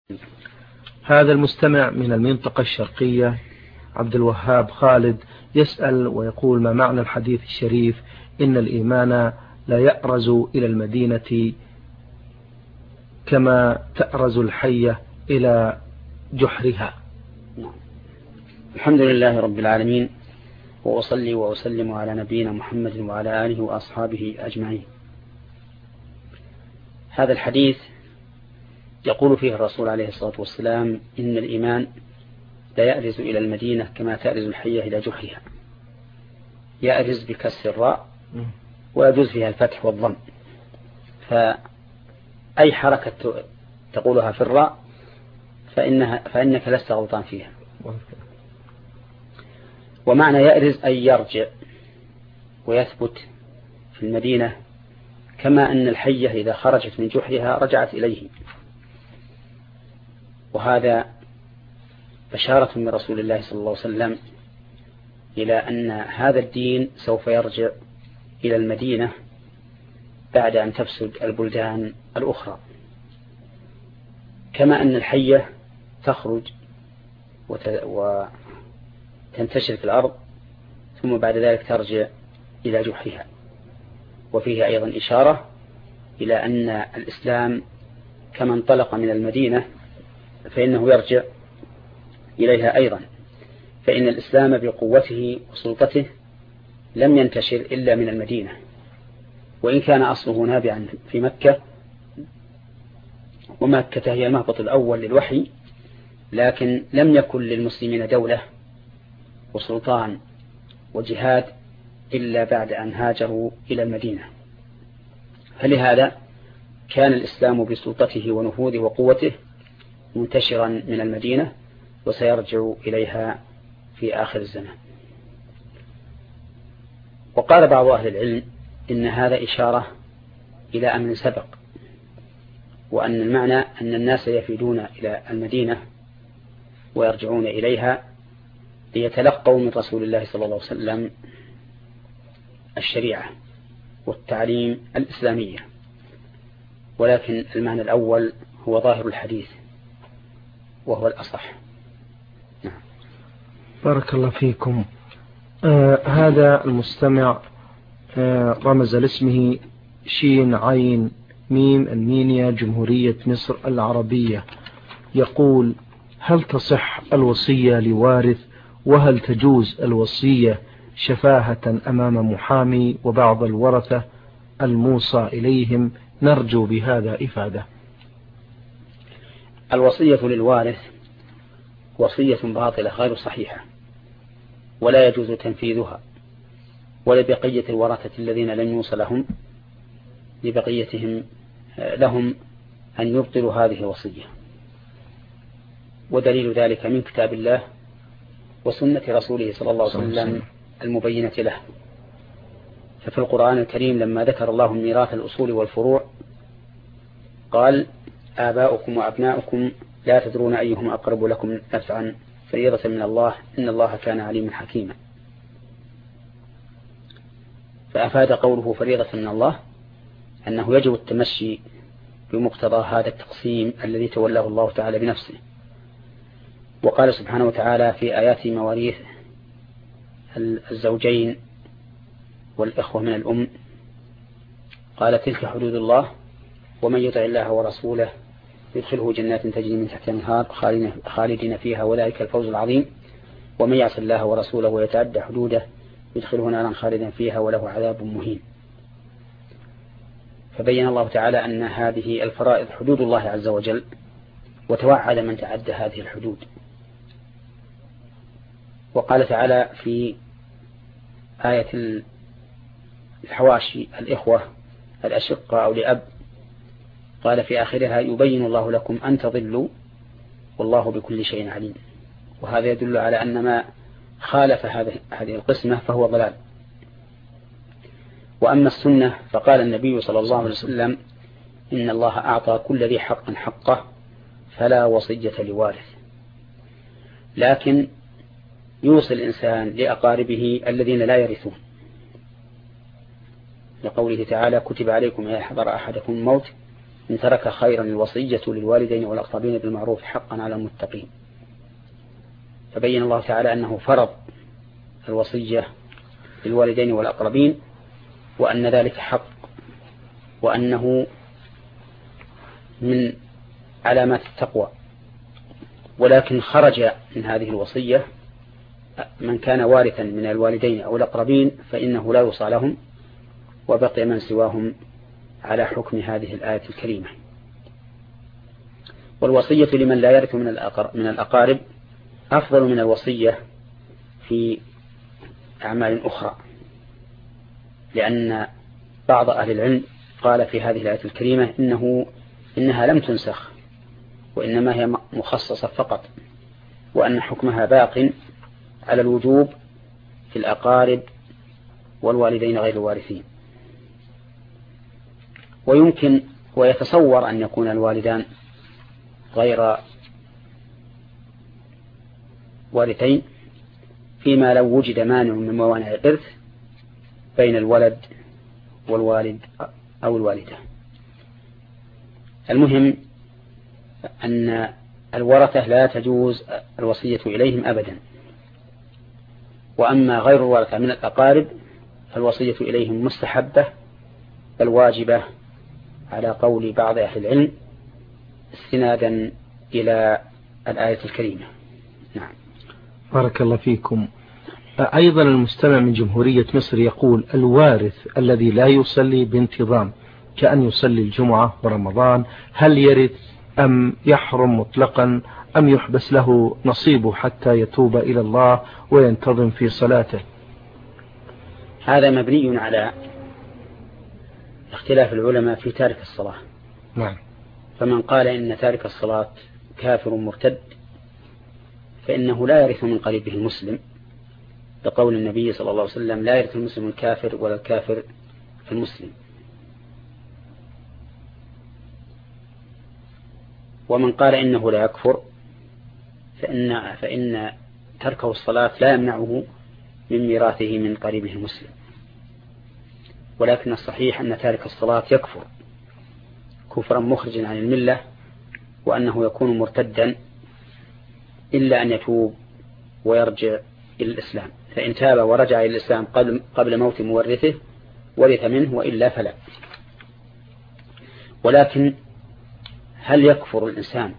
هذا المستمع من المنطقة الشرقية عبد الوهاب خالد يسأل ويقول: ما معنى الحديث الشريف إن الإيمان لا يأرز إلى المدينة كما تأرز الحية إلى جحرها؟ الحمد لله رب العالمين، وأصلي وأسلم على نبينا محمد وعلى آله وأصحابه أجمعين. هذا الحديث يقول فيه الرسول عليه الصلاة والسلام: إن الإيمان لا يأرز إلى المدينة كما تأرز الحية إلى جحرها. يأرز بكسر الراء ويجوز فيها الفتح والضم، فأي حركة تقولها في الراء فإنك لست غلطان فيها. ومعنى يأرز أي يرجع ويثبت في المدينة، كما أن الحية إذا خرجت من جحرها رجعت إليه. وهذا بشارة من رسول الله صلى الله عليه وسلم إلى أن هذا الدين سوف يرجع إلى المدينة بعد أن تفسد البلدان الأخرى، كما أن الحية تخرج وتنتشر في الأرض ثم بعد ذلك ترجع إلى جحرها. وفيه أيضا إشارة إلى أن الإسلام كما انطلق من المدينة فإنه يرجع إليها أيضا، فإن الإسلام بقوته وسلطته لم ينتشر إلا من المدينة، وإن كان أصله نابعا في مكة، ومكة هي المهبط الأول للوحي، لكن لم يكن للمسلمين دولة وسلطان وجهاد إلا بعد أن هاجروا إلى المدينة. فلهذا كان الإسلام بسلطته ونفوذه وقوته منتشرا من المدينة، وسيرجع إليها في آخر الزمان. وقال بعض أهل العلم إن هذا إشارة إلى أمر سبق، وأن المعنى أن الناس يفيدون إلى المدينة ويرجعون إليها ليتلقوا من رسول الله صلى الله عليه وسلم الشريعة والتعليم الإسلامية، ولكن المعنى الأول هو ظاهر الحديث وهو الأصح. نعم. بارك الله فيكم. هذا المستمع رمز لاسمه شين عين ميم المينيا جمهورية مصر العربية، يقول: هل تصح الوصية لوارث؟ وهل تجوز الوصية شفاهة أمام محامي وبعض الورثة الموصى إليهم؟ نرجو بهذا إفادة. الوصية للوارث وصية باطلة غير صحيحة، ولا يجوز تنفيذها، ولبقية الورثة الذين لم يوصى لهم لبقيتهم لهم أن يبطلوا هذه الوصية. ودليل ذلك من كتاب الله وسنة رسوله صلى الله عليه وسلم المبينة له. ففي القرآن الكريم لما ذكر الله ميراث الأصول والفروع قال: آباؤكم وأبناؤكم لا تدرون أيهم أقرب لكم نفعا فريضة من الله إن الله كان عليما حكيما. فأفاد قوله فريضة من الله أنه يجب التمشي بمقتضى هذا التقسيم الذي تولاه الله تعالى بنفسه. وقال سبحانه وتعالى في آيات مواريث الزوجين والإخوة من الأم: قال: تلك حدود الله ومن يطع الله ورسوله يدخله جنات تجري من تحتها الأنهار خالدين فيها وذلك الفوز العظيم ومن يعص الله ورسوله ويتعدى حدوده يدخله نارا خالدا فيها وله عذاب مهين. فبين الله تعالى أن هذه الفرائض حدود الله عز وجل، وتوعد من تعدى هذه الحدود. وقال تعالى في آية الحواشي الإخوة الأشقة أو لأب، قال في آخرها: يبين الله لكم أن تضلوا والله بكل شيء عليم. وهذا يدل على أن ما خالف هذه القسمة فهو ضلال. وأما السنة فقال النبي صلى الله عليه وسلم: إن الله أعطى كل ذي حق حقه فلا وصية لوارث. لكن يوصي الإنسان لأقاربه الذين لا يرثون، لقوله تعالى: كتب عليكم إذا حضر أحدكم الموت إن ترك خيرا الوصية للوالدين والأقربين بالمعروف حقا على المتقين. فبين الله تعالى أنه فرض الوصية للوالدين والأقربين، وأن ذلك حق، وأنه من علامات التقوى. ولكن خرج من هذه الوصية من كان وارثا من الوالدين أو الأقربين فإنه لا يوصى لهم، وبقي من سواهم على حكم هذه الآية الكريمة. والوصية لمن لا يرث من الأقارب أفضل من الوصية في أعمال أخرى، لأن بعض أهل العلم قال في هذه الآية الكريمة إنها لم تنسخ، وإنما هي مخصصة فقط، وأن حكمها باق على الوجوب في الأقارب والوالدين غير الوارثين. ويمكن ويتصور أن يكون الوالدان غير وارثين فيما لو وجد مانع من موانع الإرث بين الولد والوالد أو الوالدة. المهم أن الورثة لا تجوز الوصية إليهم أبدا، وأما غير الورثة من الأقارب فالوصية إليهم مستحبة بل واجبة على قول بعض أهل العلم استنادا إلى الآية الكريمة. نعم. بارك الله فيكم. أيضا المستمع من جمهورية مصر يقول: الوارث الذي لا يصلي بانتظام كأن يصلي الجمعة ورمضان هل يرث أم يحرم مطلقا أم يحبس له نصيبه حتى يتوب إلى الله وينتظم في صلاته؟ هذا مبني على اختلاف العلماء في تارك الصلاة. نعم. فمن قال إن تارك الصلاة كافر مرتد فإنه لا يرث من قريبه المسلم، بقول النبي صلى الله عليه وسلم: لا يرث المسلم الكافر ولا الكافر المسلم. ومن قال إنه لا يكفر فإن تركه الصلاة لا يمنعه من ميراثه من قريبه المسلم، ولكن الصحيح أن تارك الصلاة يكفر كفرا مخرجا عن الملة، وأنه يكون مرتدا إلا أن يتوب ويرجع إلى الإسلام، فإن تاب ورجع إلى الإسلام قبل موت مورثه ورث منه، وإلا فلا. ولكن هل يكفر الإنسان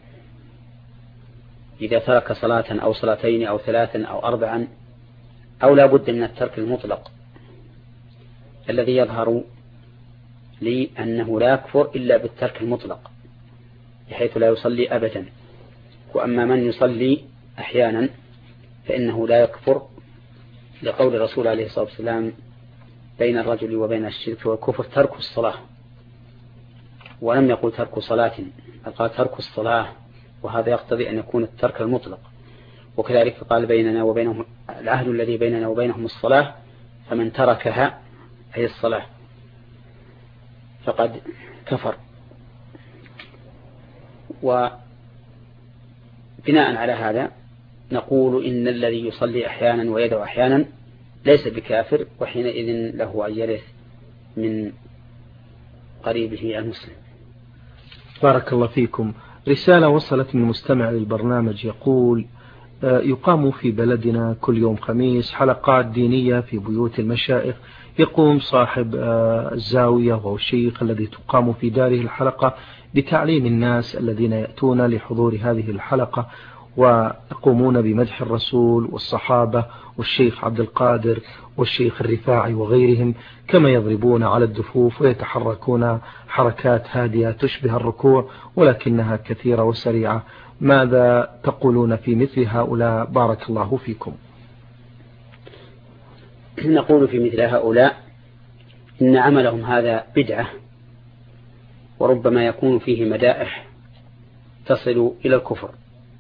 إذا ترك صلاة أو صلاتين أو ثلاثا أو أربعا، أو لا بد من الترك المطلق؟ الذي يظهر لي أنه لا يكفر إلا بالترك المطلق بحيث لا يصلي أبدا. وأما من يصلي أحيانا فإنه لا يكفر، لقول الرسول عليه الصلاة والسلام: بين الرجل وبين الشرك والكفر ترك الصلاة، ولم يقل ترك صلاة، قال ترك الصلاة، وهذا يقتضي أن يكون الترك المطلق. وكذلك قال: بيننا وبينهم العهد الذي بيننا وبينهم الصلاة، فمن تركها أي الصلاة فقد كفر. وبناء على هذا نقول إن الذي يصلي أحيانا ويدعو أحيانا ليس بكافر، وحينئذ له أن يرث من قريبه المسلم. بارك الله فيكم. رسالة وصلت من مستمع للبرنامج يقول: يقام في بلدنا كل يوم خميس حلقات دينية في بيوت المشائخ، يقوم صاحب الزاوية وهو الشيخ الذي تقام في داره الحلقة بتعليم الناس الذين يأتون لحضور هذه الحلقة، ويقومون بمدح الرسول والصحابة والشيخ عبد القادر والشيخ الرفاعي وغيرهم، كما يضربون على الدفوف ويتحركون حركات هادئة تشبه الركوع ولكنها كثيرة وسريعة. ماذا تقولون في مثل هؤلاء؟ بارك الله فيكم. نقول في مثل هؤلاء إن عملهم هذا بدعة، وربما يكون فيه مدائح تصل إلى الكفر،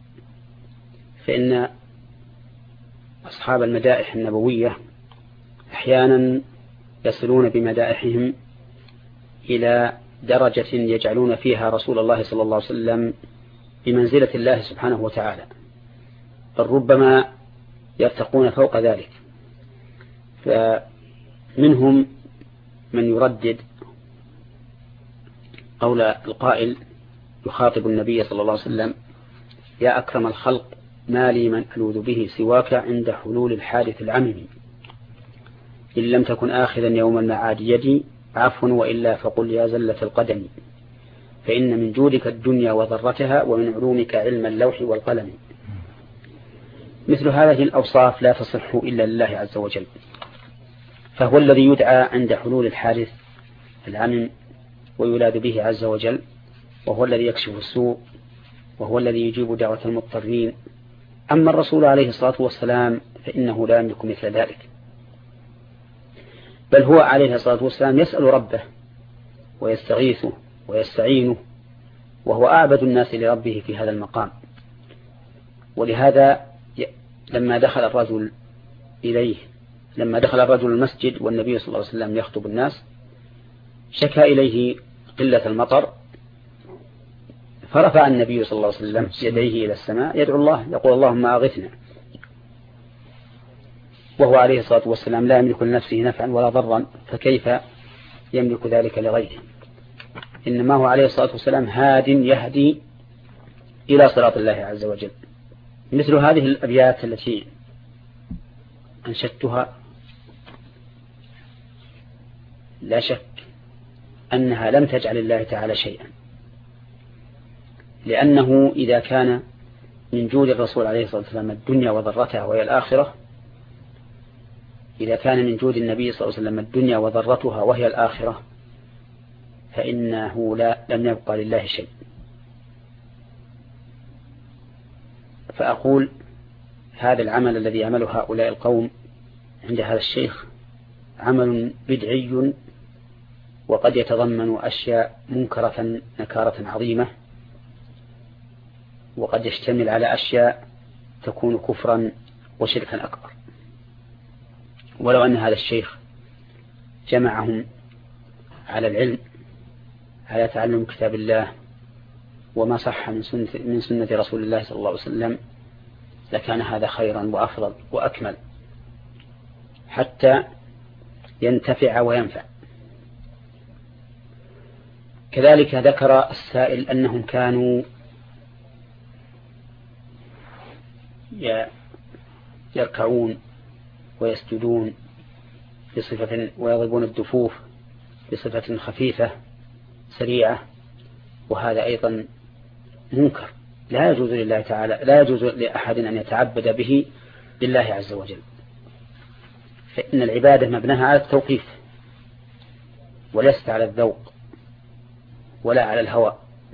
فإن أصحاب المدائح النبوية أحيانا يصلون بمدائحهم إلى درجة يجعلون فيها رسول الله صلى الله عليه وسلم بمنزلة الله سبحانه وتعالى، بل ربما يرتقون فوق ذلك. فمنهم من يردد قول القائل يخاطب النبي صلى الله عليه وسلم: يا أكرم الخلق ما لي من ألوذ به سواك عند حلول الحادث العمم، إن لم تكن آخذا يوم المعاد يدي عفوا وإلا فقل يا زلة القدم، فإن من جودك الدنيا وضرتها ومن علومك علم اللوح والقلم. مثل هذه الأوصاف لا تصح إلا لله عز وجل، فهو الذي يدعى عند حلول الحادث العمم ويلاذ به عز وجل، وهو الذي يكشف السوء، وهو الذي يجيب دعوة المضطرين. أما الرسول عليه الصلاة والسلام فإنه لا يملك مثل ذلك، بل هو عليه الصلاة والسلام يسأل ربه ويستغيثه ويستعينه، وهو أعبد الناس لربه في هذا المقام. ولهذا لما دخل الرجل المسجد والنبي صلى الله عليه وسلم يخطب الناس، شكى إليه قلة المطر، فرفع النبي صلى الله عليه وسلم يديه إلى السماء يدعو الله يقول: اللهم أغثنا. وهو عليه الصلاة والسلام لا يملك لنفسه نفعا ولا ضرا، فكيف يملك ذلك لغيره؟ إنما هو عليه الصلاة والسلام هاد يهدي إلى صراط الله عز وجل. مثل هذه الأبيات التي أنشدتها لا شك أنها لم تجعل الله تعالى شيئا، لأنه إذا كان من جود الرسول عليه الصلاة والسلام الدنيا وضرتها وهي الآخرة، إذا كان من جود النبي صلى الله عليه وسلم الدنيا وضرتها وهي الآخرة، فإنه لم يبقى لله شيء. فأقول هذا العمل الذي يعمله هؤلاء القوم عند هذا الشيخ عمل بدعي، وقد يتضمن أشياء منكرة نكارة عظيمة، وقد يشتمل على أشياء تكون كفرا وشركا أكبر. ولو أن هذا الشيخ جمعهم على العلم، على تعلم كتاب الله وما صح من سنة رسول الله صلى الله عليه وسلم، لكان هذا خيرا وأفضل وأكمل حتى ينتفع وينفع. كذلك ذكر السائل أنهم كانوا يركعون ويسجدون بصفة ويضربون الدفوف بصفة خفيفة سريعة، وهذا أيضا منكر لا يجوز لله تعالى، لا يجوز لأحد أن يتعبد به لله عز وجل، فإن العبادة مبناها على التوقيف وليست على الذوق ولا على الهوى.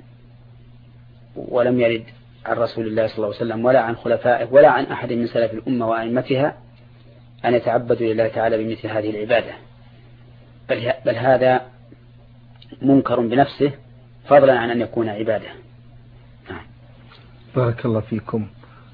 ولم يرد عن رسول الله صلى الله عليه وسلم ولا عن خلفائه ولا عن أحد من سلف الأمة وأئمتها أن يتعبدوا لله تعالى بمثل هذه العبادة، بل هذا منكر بنفسه فضلا عن أن يكون عبادة. بارك الله فيكم.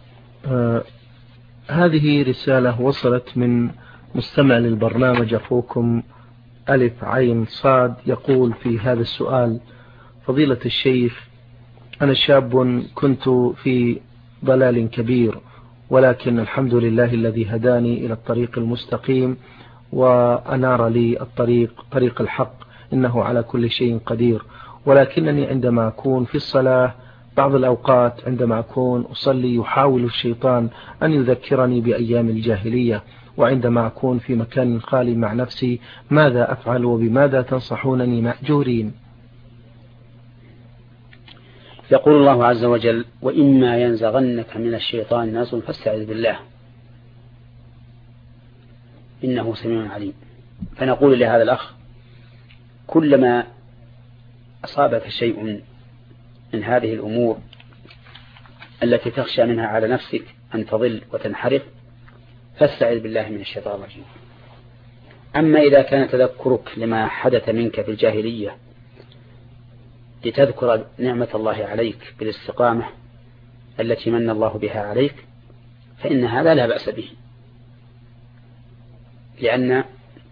هذه رسالة وصلت من مستمع للبرنامج أخوكم ألف عين صاد، يقول في هذا السؤال: فضيلة الشيخ، أنا شاب كنت في ضلال كبير، ولكن الحمد لله الذي هداني إلى الطريق المستقيم وأنار لي طريق الحق، إنه على كل شيء قدير. ولكنني عندما أكون في الصلاة بعض الأوقات عندما أكون أصلي يحاول الشيطان أن يذكرني بأيام الجاهلية، وعندما أكون في مكان خالي مع نفسي ماذا أفعل وبماذا تنصحونني مأجورين؟ يقول الله عز وجل: وإما ينزغنك من الشيطان نزغ فاستعذ بالله إنه سميع عليم. فنقول لهذا الأخ: كلما أصابك شيء من هذه الأمور التي تخشى منها على نفسك أن تضل وتنحرف فاستعذ بالله من الشيطان الرجيم. أما إذا كان تذكرك لما حدث منك في الجاهلية لتذكر نعمة الله عليك بالاستقامة التي من الله بها عليك، فإن هذا لا بأس به، لأن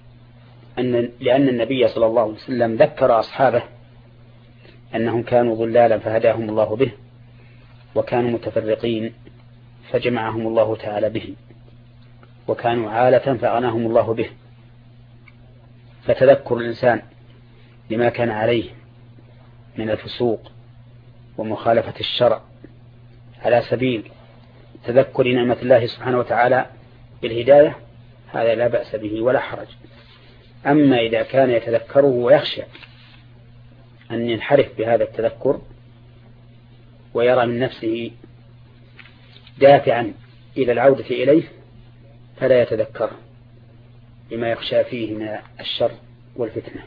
النبي صلى الله عليه وسلم ذكر أصحابه أنهم كانوا ضلالا فهداهم الله به، وكانوا متفرقين فجمعهم الله تعالى به، وكانوا عالة فأغناهم الله به. فتذكر الإنسان لما كان عليه من الفسوق ومخالفة الشرع على سبيل تذكر نعمة الله سبحانه وتعالى بالهداية، هذا لا بأس به ولا حرج. أما إذا كان يتذكره ويخشى أن ينحرف بهذا التذكر ويرى من نفسه دافعا إلى العودة إليه فلا يتذكر لما يخشى فيه من الشر والفتنة.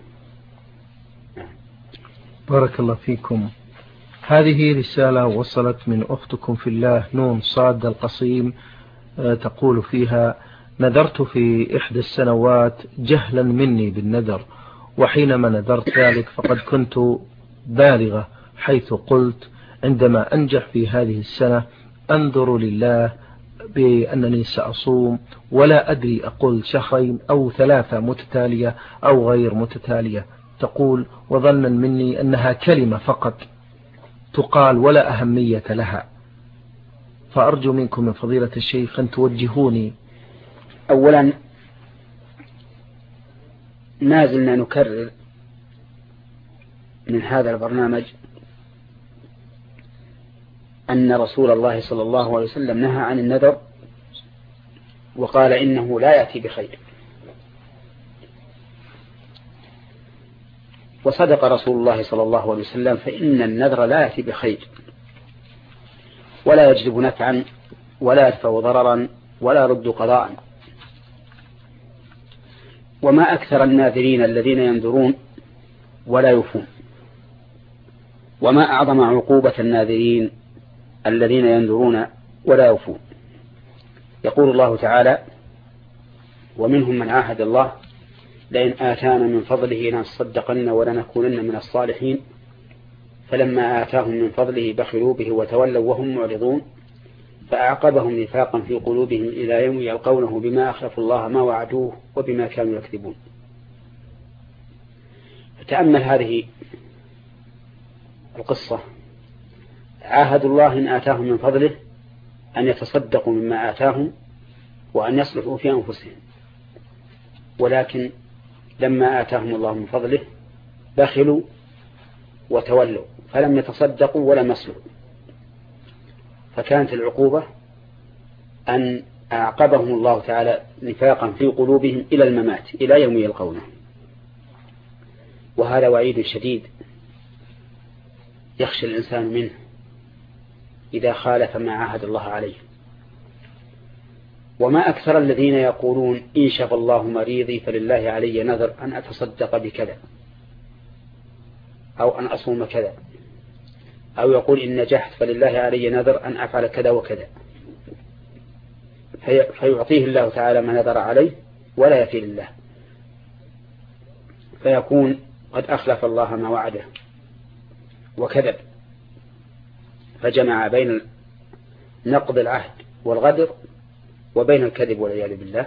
بارك الله فيكم. هذه رسالة وصلت من أختكم في الله نون صاد القصيم، تقول فيها: نذرت في إحدى السنوات جهلا مني بالنذر، وحينما نذرت ذلك فقد كنت بالغة، حيث قلت عندما أنجح في هذه السنة أنذر لله بأنني سأصوم، ولا أدري أقول شهرين أو 3 متتالية أو غير متتالية. تقول: وظنا مني أنها كلمة فقط تقال ولا أهمية لها، فأرجو منكم من فضيلة الشيخ أن توجهوني. أولا ما زلنا نكرر من هذا البرنامج أن رسول الله صلى الله عليه وسلم نهى عن النذر وقال إنه لا يأتي بخير، وصدق رسول الله صلى الله عليه وسلم، فإن النذر لا يأتي بخير ولا يجلب نفعا ولا يدفع ضررا ولا يرد قضاء. وما أكثر الناذرين الذين ينذرون ولا يوفون، وما أعظم عقوبة الناذرين الذين ينذرون ولا يوفون. يقول الله تعالى: ومنهم من عاهد الله لئن آتانا من فضله لنصدقن ولنكونن من الصالحين فلما آتاهم من فضله بخلوا به وتولوا وهم معرضون فأعقبهم نفاقا في قلوبهم إلى يوم يلقونه بما أخلفوا الله ما وعدوه وبما كانوا يكذبون. فتأمل هذه القصة: عاهدوا الله إن آتاهم من فضله أن يتصدقوا مما آتاهم وأن يصلحوا في أنفسهم، ولكن لما آتاهم الله من فضله بخلوا وتولوا فلم يتصدقوا ولم يصلحوا، فكانت العقوبة أن أعقبهم الله تعالى نفاقا في قلوبهم إلى الممات إلى يوم يلقونه. وهذا وعيد شديد يخشى الإنسان منه إذا خالف ما عاهد الله عليه. وما أكثر الذين يقولون إن شفى الله مريضي فلله علي نذر أن أتصدق بكذا أو أن أصوم كذا، أو يقول إن نجحت فلله علي نذر أن أفعل كذا وكذا، فيعطيه الله تعالى ما نذر عليه ولا يفي لله، فيكون قد أخلف الله ما وعده وكذب، فجمع بين نقض العهد والغدر وبين الكذب والعياذ بالله.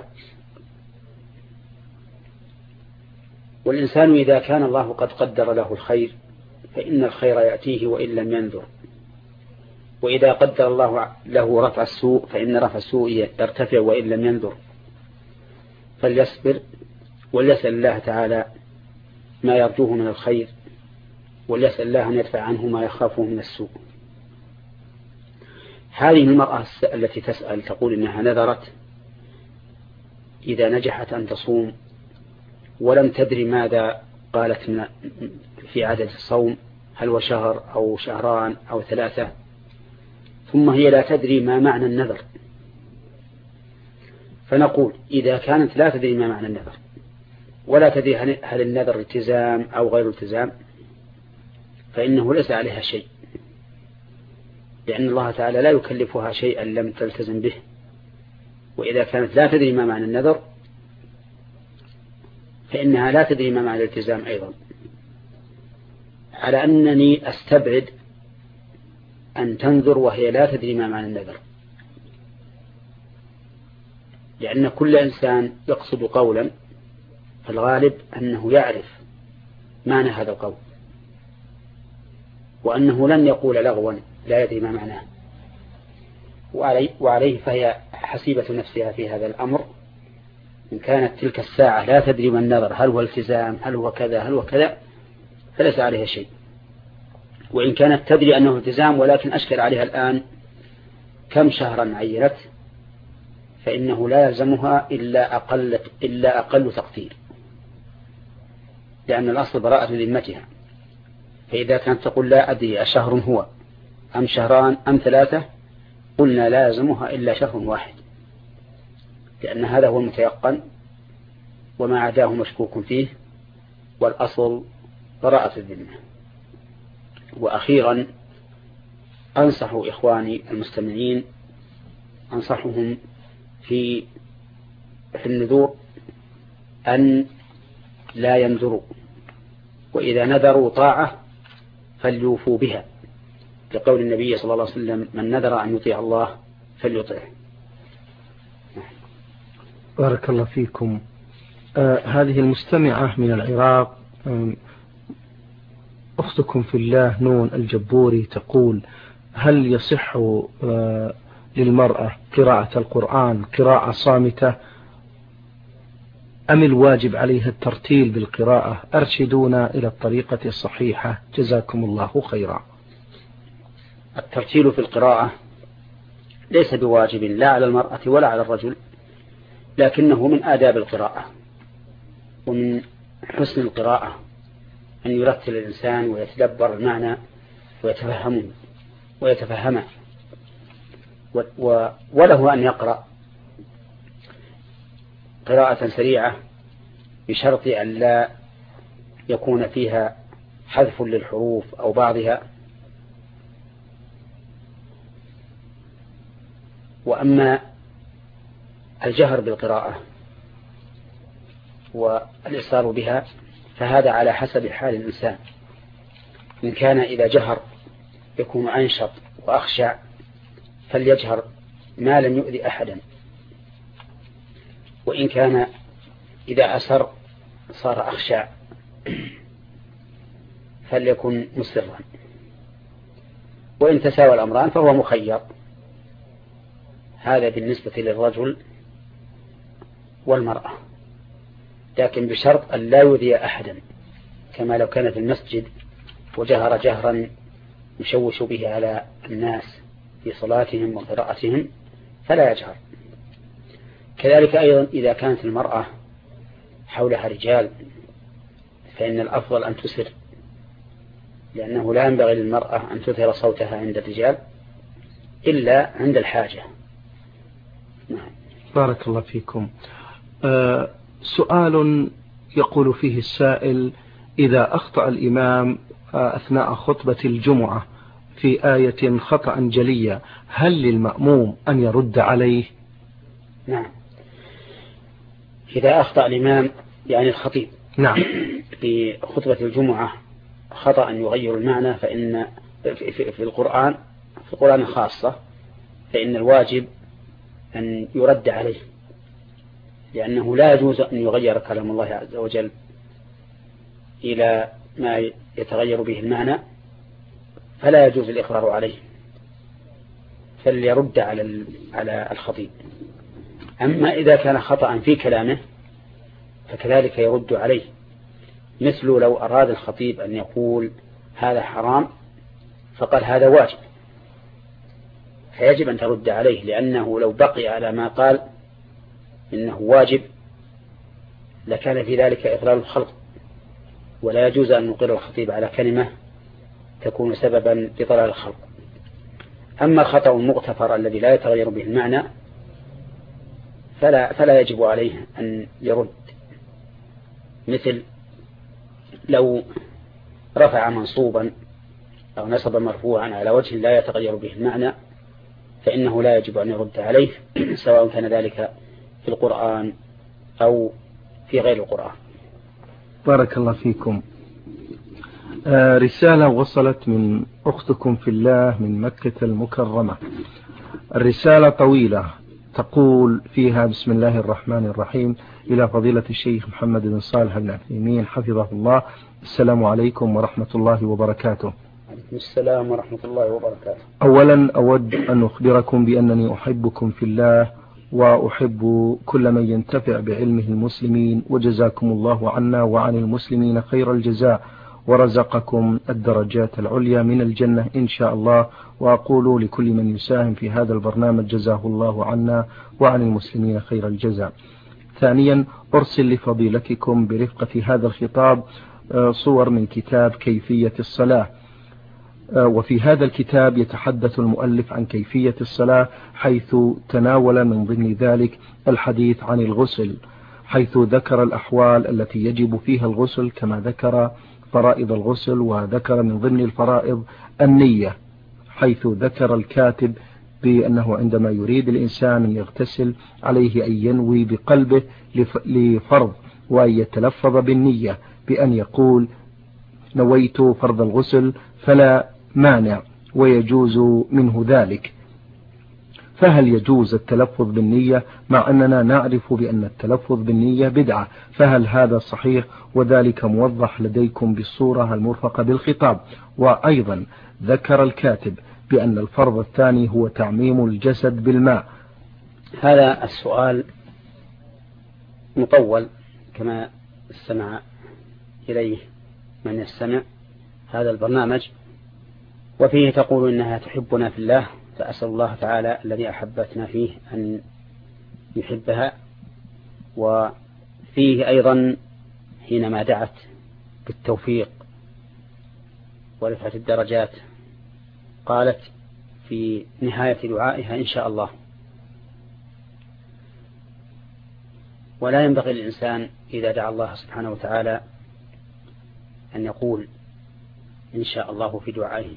والإنسان إذا كان الله قد قدر له الخير فإن الخير يأتيه وإن لم ينذر، وإذا قدر الله له رفع السوء فإن رفع السوء يرتفع وإن لم ينذر، فليصبر وليسأل الله تعالى ما يرجوه من الخير، وليسأل الله أن يدفع عنه ما يخافه من السوء. هذه المرأة التي تسأل تقول إنها نذرت إذا نجحت أن تصوم ولم تدري ماذا قالت في عدد الصوم، هل هو شهر أو شهران أو 3، ثم هي لا تدري ما معنى النذر. فنقول إذا كانت لا تدري ما معنى النذر ولا تدري هل النذر التزام أو غير التزام فإنه ليس عليها شيء، لأن الله تعالى لا يكلفها شيئا لم تلتزم به. وإذا كانت لا تدري ما معنى النذر فإنها لا تدري ما معنى الالتزام أيضا، على أنني أستبعد أن تنذر وهي لا تدري ما معنى النذر، لأن كل إنسان يقصد قولا فالغالب أنه يعرف معنى هذا القول، وأنه لن يقول لغوا لا يدري ما معناه، وعليه فهي حسيبة نفسها في هذا الأمر. إن كانت تلك الساعة لا تدري ما النذر، هل هو التزام هل هو كذا هل هو كذا، فليس عليها شيء. وإن كانت تدري أنه التزام ولكن أشكل عليها الآن كم شهرا عينت، فإنه لا يلزمها إلا أقل تقدير، لأن الأصل براءة ذمتها. فإذا كانت تقول لا أدري أشهر هو أم شهران أم 3، قلنا لا يلزمها إلا شهر واحد، لأن هذا هو المتيقن، وما عداه مشكوك فيه، والأصل براءة الذمة. وأخيرا أنصح إخواني المستمعين، أنصحهم في النذور أن لا ينذروا، وإذا نذروا طاعة فليوفوا بها، لقول النبي صلى الله عليه وسلم: من نذر أن يطيع الله فليطيعه. بارك الله فيكم. هذه المستمعة من العراق، أختكم في الله نون الجبوري، تقول: هل يصح للمرأة قراءة القرآن قراءة صامتة أم الواجب عليها الترتيل بالقراءة؟ أرشدونا إلى الطريقة الصحيحة، جزاكم الله خيرا. الترتيل في القراءة ليس بواجب لا على المرأة ولا على الرجل، لكنه من آداب القراءة ومن حسن القراءة أن يرتل الإنسان ويتدبر المعنى ويتفهمه، وله أن يقرأ قراءة سريعة بشرط أن لا يكون فيها حذف للحروف أو بعضها. وأما الجهر بالقراءة والإصرار بها فهذا على حسب حال الإنسان. إن كان إذا جهر يكون أنشط وأخشع فليجهر ما لم يؤذي أحدا، وإن كان إذا أسر صار أخشع فليكن مسرا. وإن تساوى الأمران فهو مخير، هذا بالنسبة للرجل والمرأة، لكن بشرط أن لا يؤذي أحدا، كما لو كان في المسجد وجهر جهرا يشوش به على الناس في صلاتهم وقراءتهم فلا يجهر. كذلك أيضا إذا كانت المرأة حولها رجال فإن الأفضل أن تسر، لأنه لا ينبغي للمرأة أن تظهر صوتها عند الرجال إلا عند الحاجة. بارك الله فيكم. سؤال يقول فيه السائل: إذا أخطأ الإمام أثناء خطبة الجمعة في آية خطأ جلية، هل للمأموم أن يرد عليه؟ نعم، إذا أخطأ الإمام يعني الخطيب نعم في خطبة الجمعة خطأ يغير المعنى، فإن في القرآن خاصة فإن الواجب أن يرد عليه، لأنه لا يجوز أن يغير كلام الله عز وجل إلى ما يتغير به المعنى، فلا يجوز الإقرار عليه، فليرد على الخطيب. أما إذا كان خطأ في كلامه فكذلك يرد عليه، مثل لو أراد الخطيب أن يقول هذا حرام فقال هذا واجب، فيجب أن ترد عليه، لأنه لو بقي على ما قال إنه واجب لكان في ذلك إضلال الخلق، ولا يجوز أن نقر الخطيب على كلمة تكون سببا لضلال الخلق. أما الخطأ المغتفر الذي لا يتغير به المعنى فلا يجب عليه أن يرد، مثل لو رفع منصوبا أو نصب مرفوعا على وجه لا يتغير به المعنى فإنه لا يجب أن يرد عليه سواء كان ذلك في القرآن أو في غير القرآن. بارك الله فيكم. رسالة وصلت من أختكم في الله من مكة المكرمة. الرسالة طويلة، تقول فيها: بسم الله الرحمن الرحيم، إلى فضيلة الشيخ محمد بن صالح بن عثيمين حفظه الله، السلام عليكم ورحمة الله وبركاته. عليكم السلام ورحمة الله وبركاته. أولا أود أن أخبركم بأنني أحبكم في الله وأحب كل من ينتفع بعلمه المسلمين، وجزاكم الله عنا وعن المسلمين خير الجزاء، ورزقكم الدرجات العليا من الجنة إن شاء الله. وأقول لكل من يساهم في هذا البرنامج جزاه الله عنا وعن المسلمين خير الجزاء. ثانيا، أرسل لفضيلتكم برفقة هذا الخطاب صور من كتاب كيفية الصلاة، وفي هذا الكتاب يتحدث المؤلف عن كيفية الصلاة، حيث تناول من ضمن ذلك الحديث عن الغسل، حيث ذكر الأحوال التي يجب فيها الغسل، كما ذكر فرائض الغسل، وذكر من ضمن الفرائض النية، حيث ذكر الكاتب بأنه عندما يريد الإنسان أن يغتسل عليه أن ينوي بقلبه لفرض، وأن يتلفظ بالنية بأن يقول نويت فرض الغسل، فلا مانع ويجوز منه ذلك. فهل يجوز التلفظ بالنية مع أننا نعرف بأن التلفظ بالنية بدعة؟ فهل هذا صحيح؟ وذلك موضح لديكم بالصورة المرفقة بالخطاب. وأيضا ذكر الكاتب بأن الفرض الثاني هو تعميم الجسد بالماء. هذا السؤال مطول كما استمع إليه من يستمع هذا البرنامج، وفيه تقول إنها تحبنا في الله، فأسأل الله تعالى الذي أحبتنا فيه أن يحبها. وفيه أيضا حينما دعت بالتوفيق ورفعة الدرجات قالت في نهاية دعائها إن شاء الله. ولا ينبغي للإنسان إذا دعا الله سبحانه وتعالى أن يقول إن شاء الله في دعائه،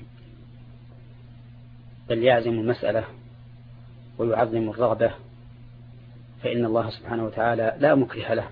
بل يعزم المسألة ويعظم الرغبة، فإن الله سبحانه وتعالى لا مكره له.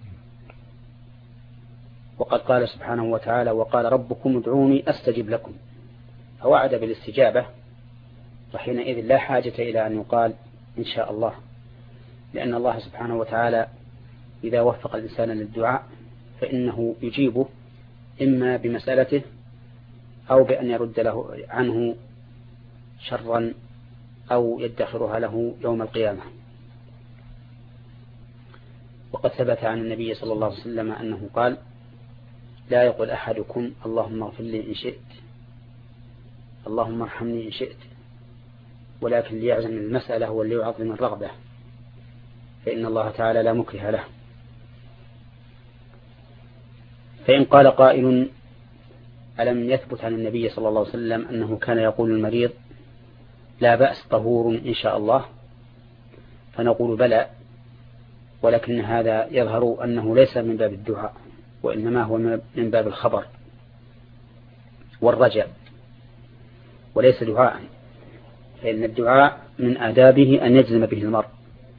وقد قال سبحانه وتعالى وقال ربكم ادعوني أستجب لكم، فوعد بالاستجابة، وحينئذ لا حاجة إلى أن يقال إن شاء الله، لأن الله سبحانه وتعالى إذا وفق الإنسان للدعاء فإنه يجيبه إما بمسألته أو بأن يرد له عنه شرا أو يدخرها له يوم القيامة. وقد ثبت عن النبي صلى الله عليه وسلم أنه قال لا يقول أحدكم اللهم اغفر لي إن شئت، اللهم ارحمني إن شئت، ولكن ليعزم المسألة وليعظم الرغبة، فإن الله تعالى لا مكره له. فإن قال قائل ألم يثبت عن النبي صلى الله عليه وسلم أنه كان يقول المريض لا بأس طهور إن شاء الله؟ فنقول بلى، ولكن هذا يظهر أنه ليس من باب الدعاء، وإنما هو من باب الخبر والرجاء، وليس دعاء، فإن الدعاء من آدابه أن يجزم به المرء.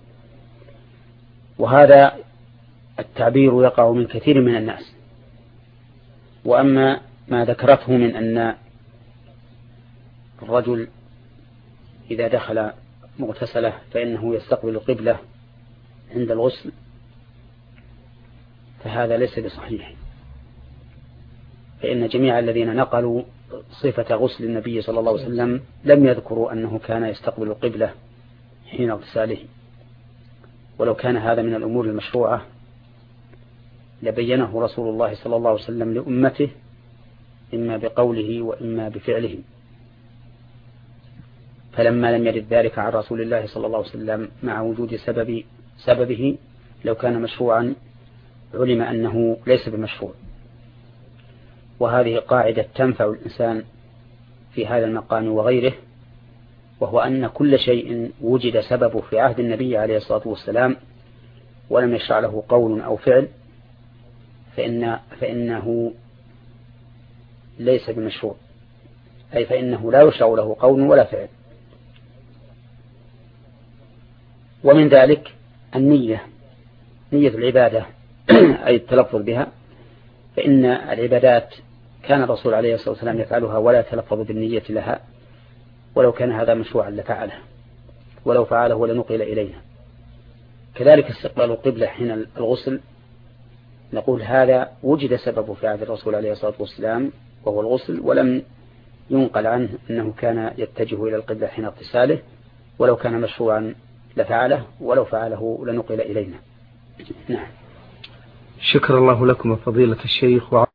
وهذا التعبير يقع من كثير من الناس. وأما ما ذكرته من أن الرجل إذا دخل مغتسله فإنه يستقبل القبلة عند الغسل، فهذا ليس بصحيح، فإن جميع الذين نقلوا صفة غسل النبي صلى الله عليه وسلم لم يذكروا أنه كان يستقبل القبلة حين اغتساله. ولو كان هذا من الأمور المشروعة لبينه رسول الله صلى الله عليه وسلم لأمته إما بقوله وإما بفعله. فلما لم يرد ذلك عن رسول الله صلى الله عليه وسلم مع وجود سببه لو كان مشروعا علم أنه ليس بمشروع. وهذه قاعدة تنفع الإنسان في هذا المقام وغيره، وهو أن كل شيء وجد سببه في عهد النبي عليه الصلاة والسلام ولم يشرع له قول أو فعل فإنه ليس بمشروع، أي فإنه لا يشرع له قول ولا فعل. ومن ذلك النية، نية العبادة أي التلفظ بها، فإن العبادات كان الرسول عليه الصلاة والسلام يفعلها ولا يتلفظ بالنية لها، ولو كان هذا مشروعا لفعله، ولو فعله لنقل إلينا. كذلك استقبال القبلة حين الغسل، نقول هذا وجد سببه في عهد الرسول عليه الصلاة والسلام وهو الغسل، ولم ينقل عنه أنه كان يتجه إلى القبلة حين اغتساله، ولو كان مشروعا لفعله، ولو فعله لنقل إلينا. نعم. شكر الله لكم فضيلة الشيخ.